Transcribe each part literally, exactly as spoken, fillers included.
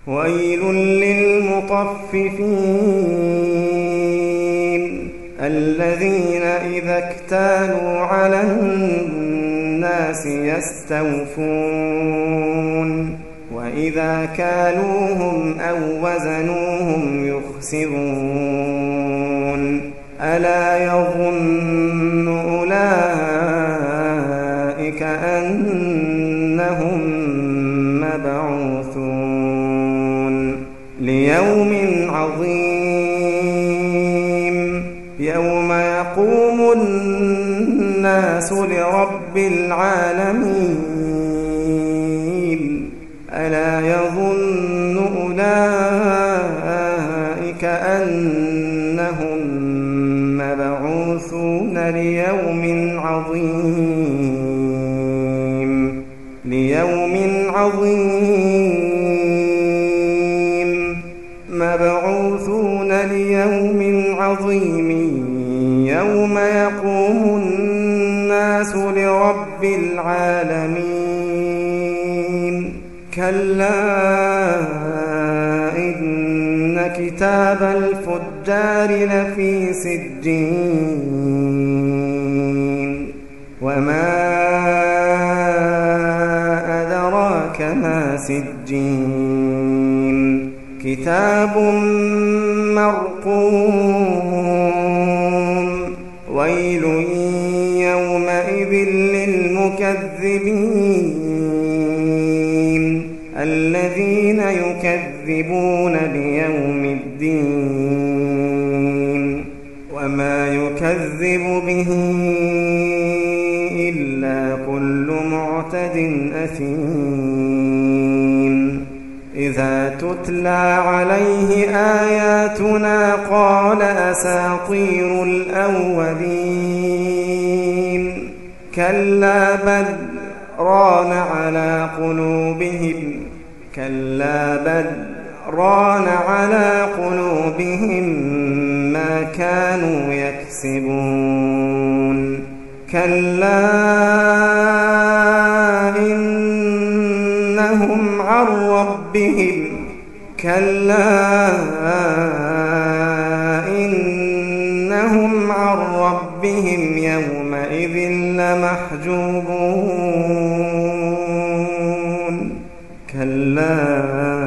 ويل للمطففين الذين إذا اكتالوا على الناس يستوفون وإذا كالوهم أو وزنوهم يخسرون ألا يظن أولئك أنهم مبعوثون ليوم عظيم يوم يقوم الناس لرب العالمين ألا يظن أولئك أنهم مبعوثون ليوم عظيم ليوم عظيم مبعوثون ليوم عظيم يوم يقوم الناس لرب العالمين كلا إن كتاب الفجار لفي سجين وما أدراك ما سجين كتاب مرقوم ويل يومئذ للمكذبين الذين يكذبون بيوم الدين وما يكذب به إلا كل معتد أثيم إذا تتلى عليه آياتنا قال أساطير الأولين كلا بل ران على قلوبهم كلا بل ران على قلوبهم ما كانوا يكسبون كلا إنهم عن ربهم كلا إنهم عن ربهم يومئذ لمحجوبون كلا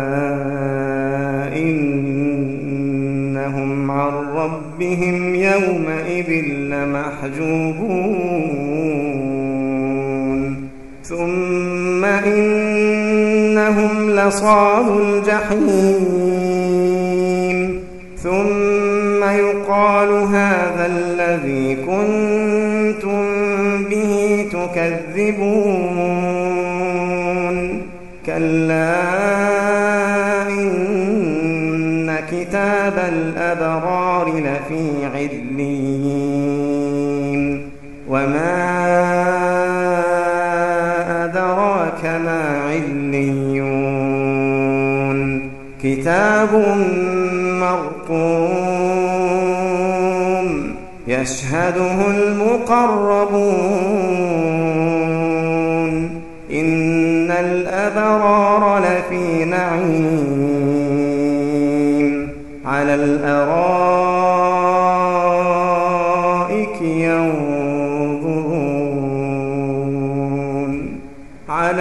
إنهم عن ربهم يومئذ لمحجوبون ثم إنهم لصالو الجحيم ثم يقال هذا الذي كنتم به تكذبون كلا إن كتاب الأبرار لفي عليين وما أدراك ما عليون كتاب مرقوم يشهده المقربون إن الأبرار لفي نعيم على الأرائك ينظرون على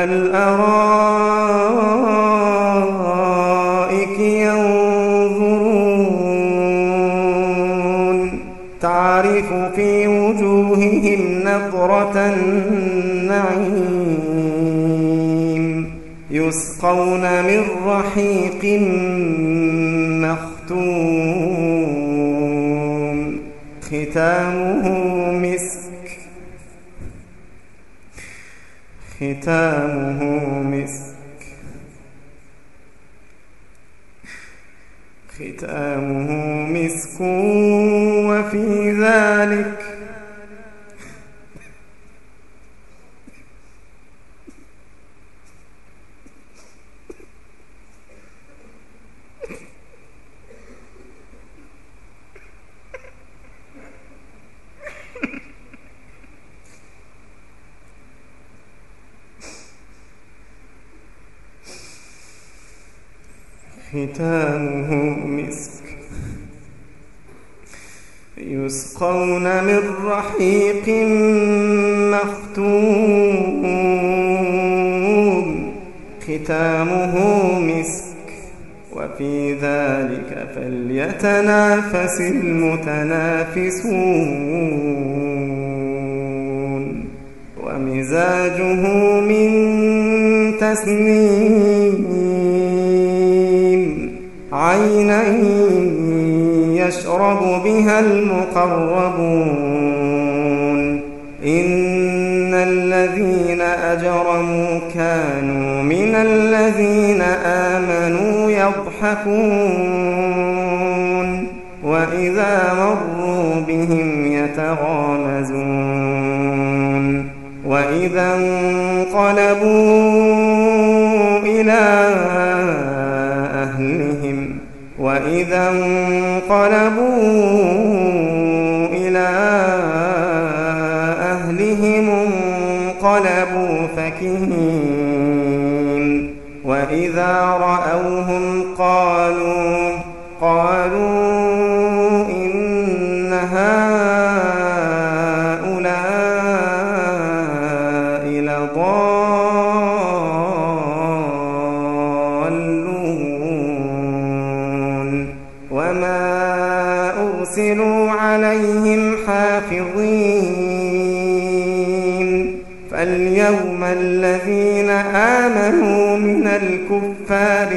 الأرائك ينظرون تعرف في وجوههم نضرة النعيم يسقون من رحيق مختوم ختامه مسك ختامه مسك ختامه مسك وفي ذلك ختامه مسك يسقون من رحيق مختوم ختامه مسك وفي ذلك فليتنافس المتنافسون ومزاجه من تسنيم عينا يشرب بها المقربون إن الذين أجرموا كانوا من الذين آمنوا يضحكون وإذا مروا بهم يتغامزون وإذا انقلبوا إلى أهلهم وإذا انقلبوا إلى أهلهم انقلبوا فكهين وإذا رأوهم قالوا قالوا إن هؤلاء لضالون وما أرسلوا عليهم حافظين فاليوم الذين آمنوا من الكفار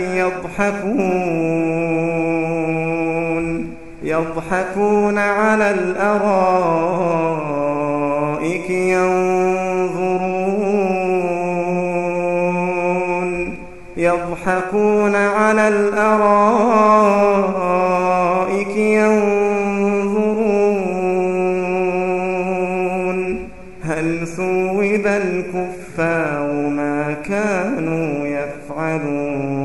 يضحكون يضحكون على الأرائك ينظرون يضحكون على الأرائك ينظرون هل ثوب الكفار ما كانوا يفعلون